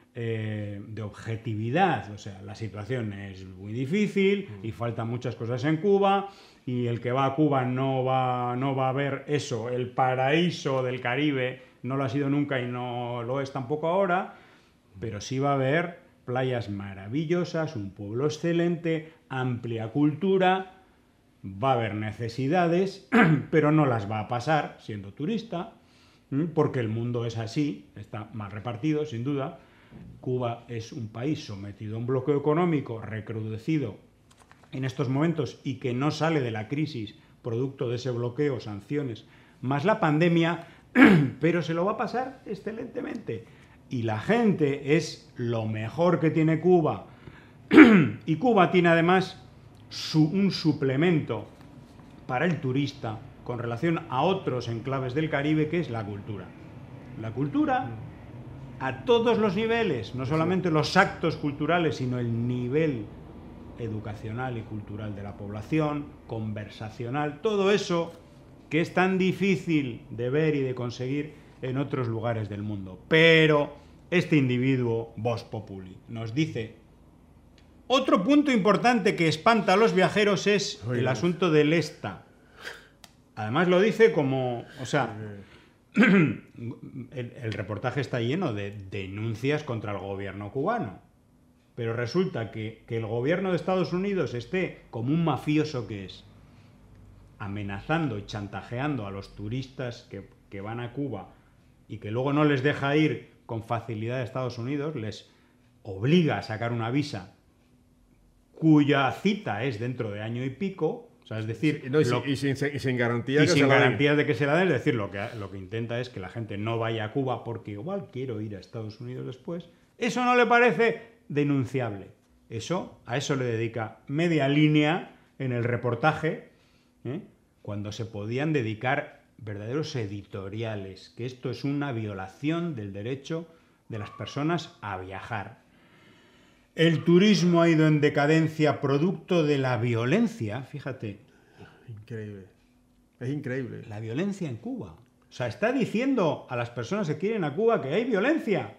objetividad. O sea, la situación es muy difícil y faltan muchas cosas en Cuba, y el que va a Cuba no va a ver eso, el paraíso del Caribe, no lo ha sido nunca y no lo es tampoco ahora, pero sí va a ver playas maravillosas, un pueblo excelente, amplia cultura. Va a haber necesidades, pero no las va a pasar siendo turista, porque el mundo es así, está mal repartido, sin duda. Cuba es un país sometido a un bloqueo económico recrudecido en estos momentos y que no sale de la crisis producto de ese bloqueo, sanciones, más la pandemia, pero se lo va a pasar excelentemente. Y la gente es lo mejor que tiene Cuba. Y Cuba tiene además un suplemento para el turista con relación a otros enclaves del Caribe, que es la cultura. La cultura a todos los niveles, no solamente los actos culturales, sino el nivel educacional y cultural de la población, conversacional, todo eso que es tan difícil de ver y de conseguir en otros lugares del mundo. Pero este individuo, Voz Populi, nos dice: otro punto importante que espanta a los viajeros es el asunto del ESTA. Además lo dice como, o sea, el reportaje está lleno de denuncias contra el gobierno cubano. Pero resulta que el gobierno de Estados Unidos esté como un mafioso que es, amenazando y chantajeando a los turistas que van a Cuba y que luego no les deja ir con facilidad a Estados Unidos, les obliga a sacar una visa cuya cita es dentro de año y pico, o sea, es decir... sin garantía, sin garantías de que se la den, es decir, lo que intenta es que la gente no vaya a Cuba porque igual quiero ir a Estados Unidos después. Eso no le parece denunciable. A eso le dedica media línea en el reportaje, cuando se podían dedicar verdaderos editoriales, que esto es una violación del derecho de las personas a viajar. El turismo ha ido en decadencia producto de la violencia, fíjate. Increíble. Es increíble. La violencia en Cuba. O sea, está diciendo a las personas que quieren a Cuba que hay violencia.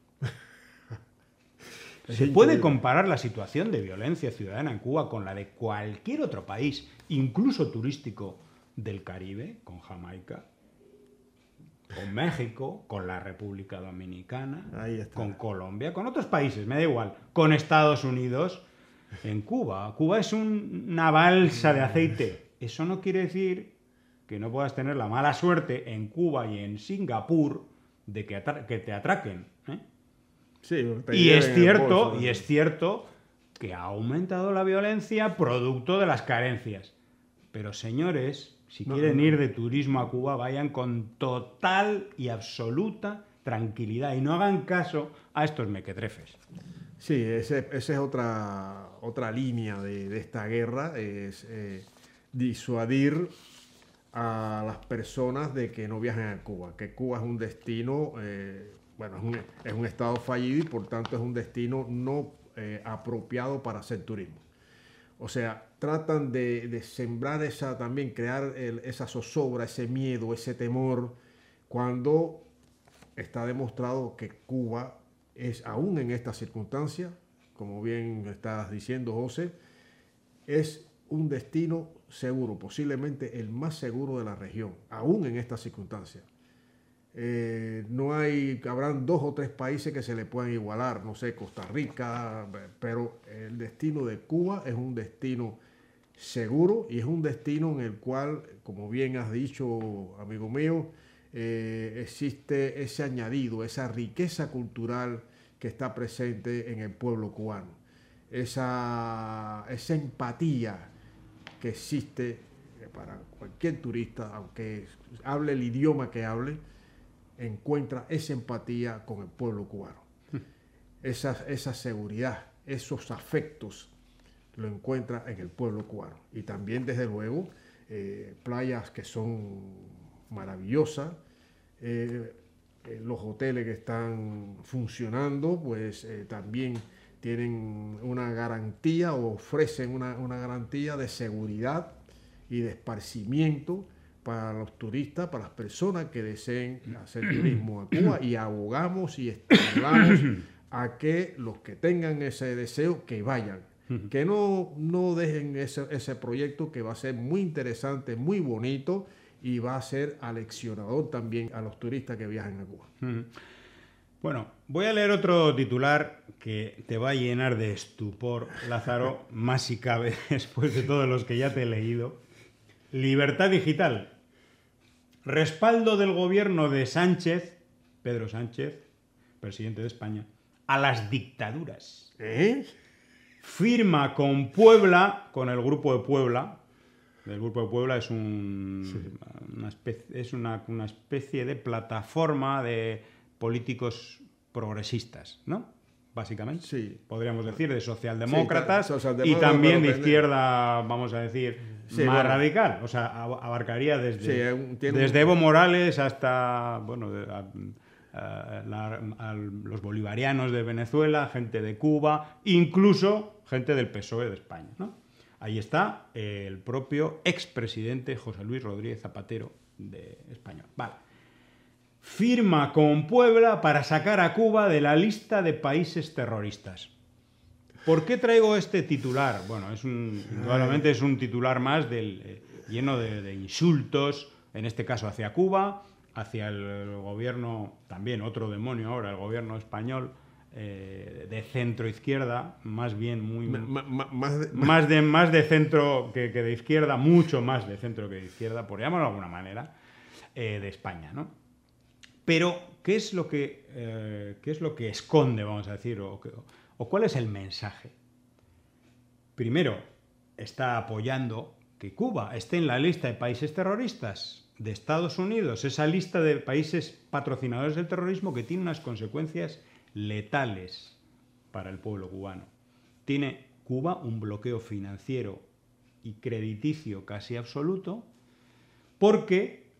¿Se puede comparar la situación de violencia ciudadana en Cuba con la de cualquier otro país, incluso turístico, del Caribe, con Jamaica, con México, con la República Dominicana, con Colombia, con otros países, me da igual, con Estados Unidos? En Cuba. Cuba es una balsa de aceite. Eso no quiere decir que no puedas tener la mala suerte en Cuba y en Singapur de que te atraquen, ¿eh? Sí, y es cierto que ha aumentado la violencia producto de las carencias. Pero señores, si quieren ir de turismo a Cuba, vayan con total y absoluta tranquilidad y no hagan caso a estos mequetrefes. Sí, esa es otra línea de esta guerra, es disuadir a las personas de que no viajen a Cuba, que Cuba es un destino, es un estado fallido y por tanto es un destino no apropiado para hacer turismo. O sea, tratan de sembrar crear esa zozobra, ese miedo, ese temor, cuando está demostrado que Cuba es, aún en estas circunstancias, como bien estás diciendo, José, es un destino seguro, posiblemente el más seguro de la región, aún en estas circunstancias. Habrán 2 o 3 países que se le puedan igualar, no sé, Costa Rica, pero el destino de Cuba es un destino seguro y es un destino en el cual, como bien has dicho, amigo mío, existe ese añadido, esa riqueza cultural que está presente en el pueblo cubano, esa empatía que existe para cualquier turista, aunque hable el idioma que hable, encuentra esa empatía con el pueblo cubano. Esa seguridad, esos afectos, lo encuentra en el pueblo cubano. Y también, desde luego, playas que son maravillosas, los hoteles que están funcionando, pues también tienen una garantía o ofrecen una garantía de seguridad y de esparcimiento para los turistas, para las personas que deseen hacer turismo a Cuba, y abogamos y estimulamos a que los que tengan ese deseo que vayan, que no dejen ese proyecto, que va a ser muy interesante, muy bonito y va a ser aleccionador también a los turistas que viajan a Cuba. Bueno, voy a leer otro titular que te va a llenar de estupor, Lázaro, más si cabe, después de todos los que ya te he leído. Libertad digital. Respaldo del gobierno de Sánchez, Pedro Sánchez, presidente de España, a las dictaduras. Firma con Puebla, con el Grupo de Puebla. El Grupo de Puebla es una especie de plataforma de políticos progresistas, ¿no? Básicamente, sí, podríamos decir, de socialdemócratas, y también de izquierda, vamos a decir, más radical. O sea, abarcaría desde Evo Morales hasta, los bolivarianos de Venezuela, gente de Cuba, incluso gente del PSOE de España, ¿no? Ahí está el propio expresidente José Luis Rodríguez Zapatero de España. Vale. Firma con Puebla para sacar a Cuba de la lista de países terroristas. ¿Por qué traigo este titular? Bueno, indudablemente es un titular más lleno de insultos, en este caso hacia Cuba, hacia el gobierno, también otro demonio ahora, el gobierno español, de centro-izquierda, más bien más de centro que de izquierda, mucho más de centro que de izquierda, por llamarlo de alguna manera, de España, ¿no? Pero, ¿qué es lo que esconde, vamos a decir, o cuál es el mensaje? Primero, está apoyando que Cuba esté en la lista de países terroristas de Estados Unidos, esa lista de países patrocinadores del terrorismo que tiene unas consecuencias letales para el pueblo cubano. Tiene Cuba un bloqueo financiero y crediticio casi absoluto, porque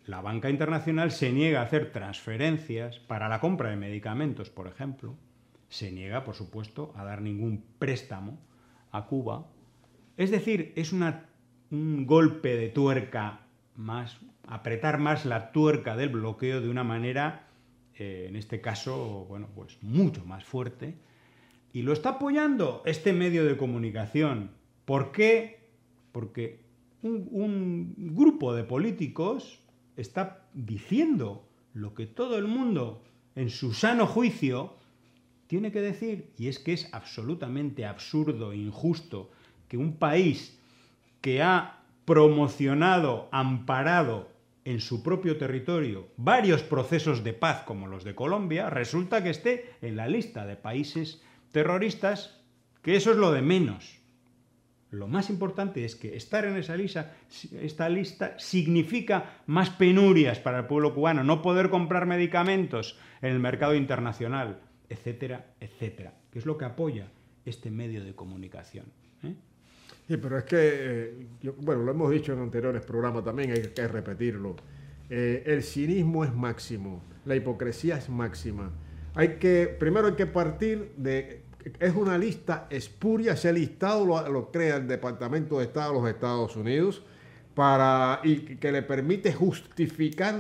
la banca internacional se niega a hacer transferencias para la compra de medicamentos, por ejemplo. Se niega, por supuesto, a dar ningún préstamo a Cuba. Es decir, es un golpe de tuerca más, apretar más la tuerca del bloqueo de una manera, en este caso, bueno, pues mucho más fuerte. Y lo está apoyando este medio de comunicación. ¿Por qué? Porque un grupo de políticos está diciendo lo que todo el mundo, en su sano juicio, tiene que decir. Y es que es absolutamente absurdo e injusto que un país que ha promocionado, amparado en su propio territorio varios procesos de paz como los de Colombia, resulta que esté en la lista de países terroristas, que eso es lo de menos. Lo más importante es que estar en esta lista significa más penurias para el pueblo cubano, no poder comprar medicamentos en el mercado internacional, etcétera, etcétera, que es lo que apoya este medio de comunicación. Sí, pero es que, lo hemos dicho en anteriores programas también, hay que repetirlo. El cinismo es máximo, la hipocresía es máxima. Primero hay que partir de, es una lista espuria, ese listado lo crea el Departamento de Estado de los Estados Unidos y que le permite justificar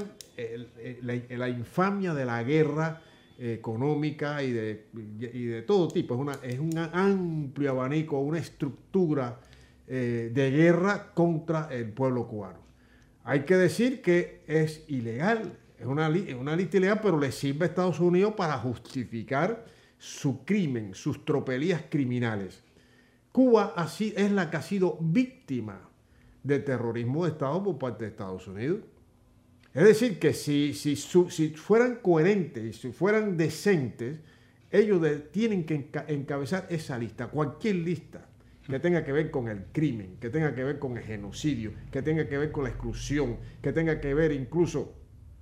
la infamia de la guerra económica y de todo tipo. Es un amplio abanico, una estructura de guerra contra el pueblo cubano. Hay que decir que es ilegal, es una lista ilegal, pero le sirve a Estados Unidos para justificar su crimen, sus tropelías criminales. Cuba así es la que ha sido víctima de terrorismo de Estado por parte de Estados Unidos. Es decir, que si fueran coherentes y si fueran decentes, ellos tienen que encabezar esa lista, cualquier lista que tenga que ver con el crimen, que tenga que ver con el genocidio, que tenga que ver con la exclusión, que tenga que ver incluso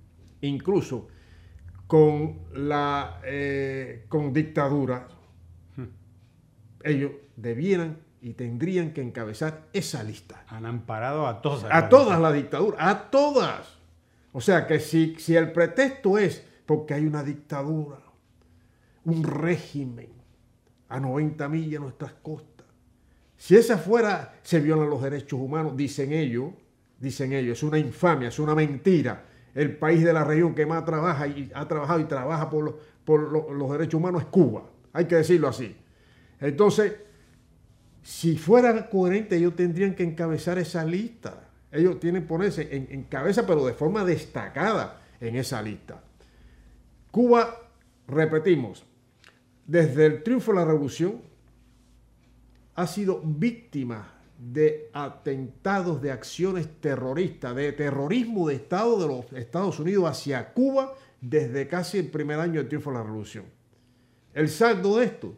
con dictaduras. Ellos debieran y tendrían que encabezar esa lista. Han amparado a todas. A todas las dictaduras, a todas. O sea que si el pretexto es porque hay una dictadura, un régimen a 90 millas de nuestras costas, si esa fuera, se violan los derechos humanos, dicen ellos, es una infamia, es una mentira. El país de la región que más trabaja y ha trabajado y trabaja por los derechos humanos es Cuba. Hay que decirlo así. Entonces, si fuera coherente, ellos tendrían que encabezar esa lista. Ellos tienen que ponerse en cabeza, pero de forma destacada en esa lista. Cuba, repetimos, desde el triunfo de la revolución, ha sido víctima de atentados, de acciones terroristas, de terrorismo de Estado de los Estados Unidos hacia Cuba desde casi el primer año del triunfo de la revolución. El saldo de esto,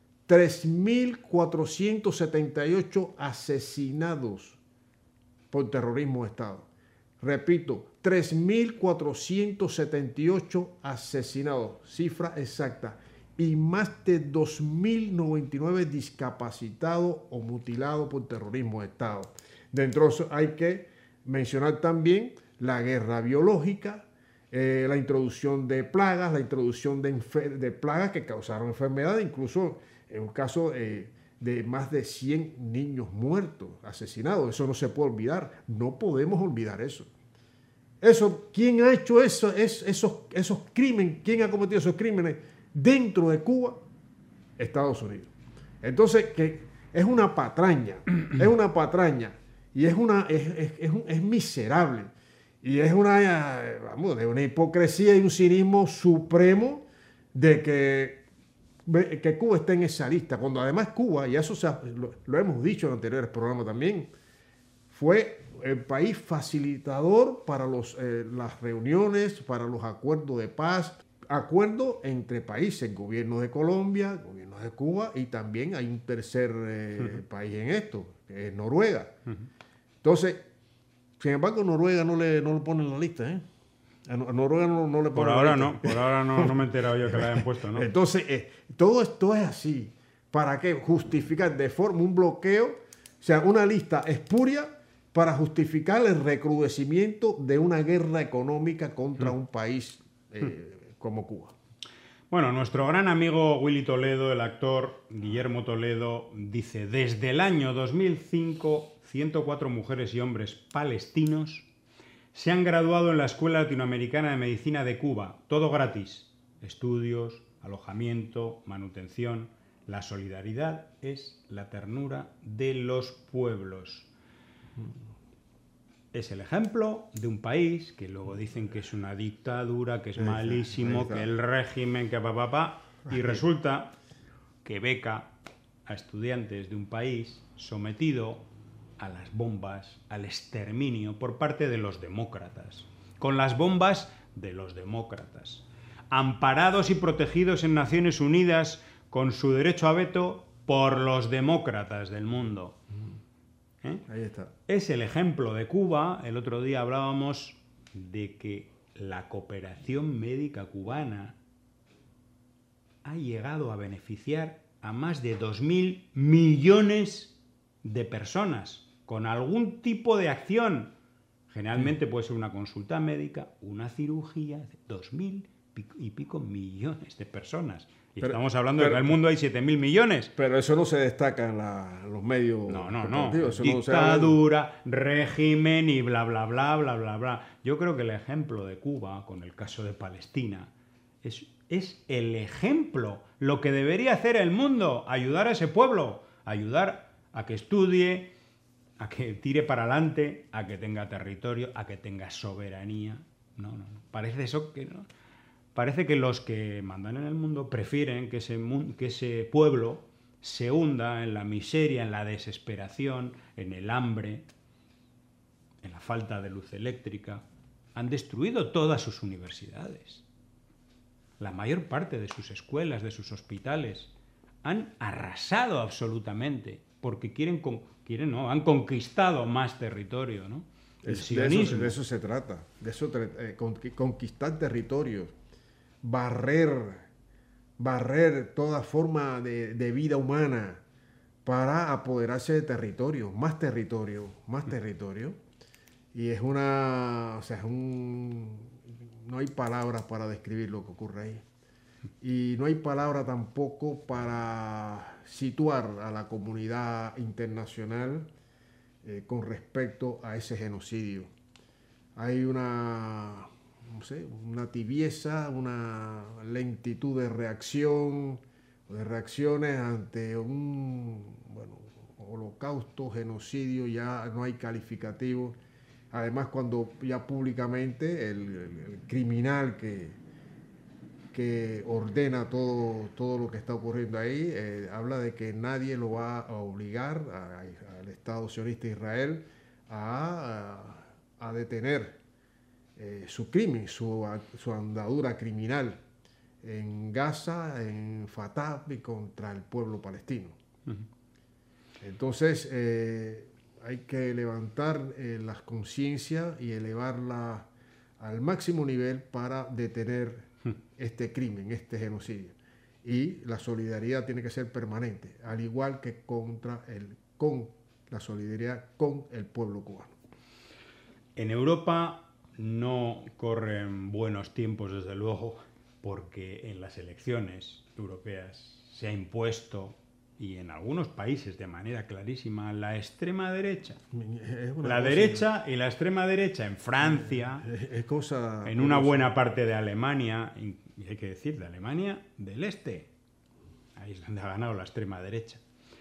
3.478 asesinados por terrorismo de Estado. Repito, 3.478 asesinados, cifra exacta, y más de 2.099 discapacitados o mutilados por terrorismo de Estado. Dentro de eso hay que mencionar también la guerra biológica, la introducción de plagas, la introducción de plagas que causaron enfermedades, incluso en un caso de más de 100 niños muertos, asesinados. Eso no se puede olvidar, no podemos olvidar eso. ¿Quién ha hecho esos crímenes? ¿Quién ha cometido esos crímenes dentro de Cuba? Estados Unidos. Entonces, que es una patraña, y es miserable, y es de una hipocresía y un cinismo supremo de que Cuba esté en esa lista, cuando además Cuba, y eso lo hemos dicho en anteriores programas también, fue el país facilitador para las reuniones, para los acuerdos de paz, acuerdos entre países, gobierno de Colombia, gobierno de Cuba, y también hay un tercer país en esto, que es Noruega. Entonces, sin embargo, Noruega no lo pone en la lista, ¿eh? A Noruega no le pone en la lista. Por ahora no me he enterado yo que la hayan puesto, ¿no? Entonces, todo esto es así. ¿Para qué? Justificar de forma un bloqueo, o sea, una lista espuria, que no tiene para justificar el recrudecimiento de una guerra económica contra un país como Cuba. Bueno, nuestro gran amigo Willy Toledo, el actor Guillermo Toledo, dice: desde el año 2005, 104 mujeres y hombres palestinos se han graduado en la Escuela Latinoamericana de Medicina de Cuba, todo gratis. Estudios, alojamiento, manutención. La solidaridad es la ternura de los pueblos. Es el ejemplo de un país que luego dicen que es una dictadura, que es malísimo, que el régimen, que y resulta que beca a estudiantes de un país sometido a las bombas, al exterminio por parte de los demócratas, con las bombas de los demócratas, amparados y protegidos en Naciones Unidas con su derecho a veto por los demócratas del mundo. Ahí está. Es el ejemplo de Cuba. El otro día hablábamos de que la cooperación médica cubana ha llegado a beneficiar a más de 2.000 millones de personas con algún tipo de acción. Generalmente puede ser una consulta médica, una cirugía, 2.000 y pico millones de personas. Y estamos hablando de que en el mundo hay 7.000 millones. Pero eso no se destaca en los medios. No. Eso Dictadura, régimen y bla, bla, bla, bla, bla, bla. Yo creo que el ejemplo de Cuba, con el caso de Palestina, es el ejemplo. Lo que debería hacer el mundo, ayudar a ese pueblo, ayudar a que estudie, a que tire para adelante, a que tenga territorio, a que tenga soberanía. No. Parece eso que no. Parece que los que mandan en el mundo prefieren que ese pueblo se hunda en la miseria, en la desesperación, en el hambre, en la falta de luz eléctrica. Han destruido todas sus universidades, la mayor parte de sus escuelas, de sus hospitales. Han arrasado absolutamente porque han conquistado más territorio, ¿no? El sionismo. De eso se trata, conquistar territorios. Barrer toda forma de vida humana para apoderarse de territorio, más territorio. Y es no hay palabras para describir lo que ocurre ahí. Y no hay palabra tampoco para situar a la comunidad internacional con respecto a ese genocidio. Hay una tibieza, una lentitud de reacción, de reacciones ante un holocausto, genocidio, ya no hay calificativo. Además, cuando ya públicamente el criminal que ordena todo lo que está ocurriendo ahí, habla de que nadie lo va a obligar al Estado sionista de Israel a detener su crimen, su andadura criminal en Gaza, en Fatah y contra el pueblo palestino. Entonces hay que levantar las conciencias y elevarla al máximo nivel para detener este crimen, este genocidio. Y la solidaridad tiene que ser permanente, al igual que con la solidaridad con el pueblo cubano. En Europa no corren buenos tiempos, desde luego, porque en las elecciones europeas se ha impuesto, y en algunos países de manera clarísima, la extrema derecha. La derecha y la extrema derecha en Francia, en una buena parte de Alemania, y hay que decir, de Alemania del Este. Ahí es donde ha ganado la extrema derecha.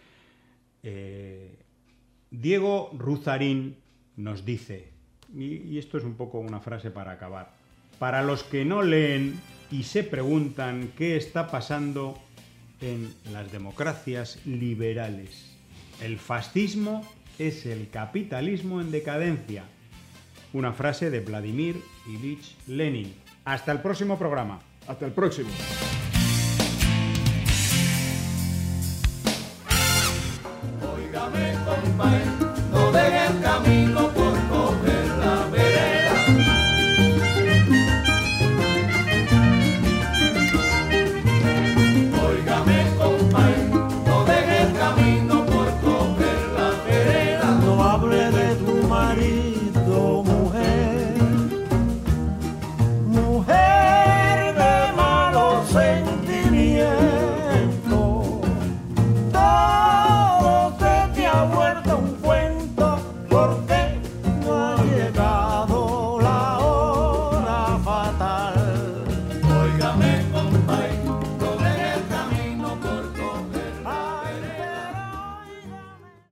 Diego Ruzarín nos dice, y esto es un poco una frase para acabar: para los que no leen y se preguntan qué está pasando en las democracias liberales, el fascismo es el capitalismo en decadencia. Una frase de Vladimir Ilich Lenin. Hasta el próximo programa. Hasta el próximo. Óigame, compadre.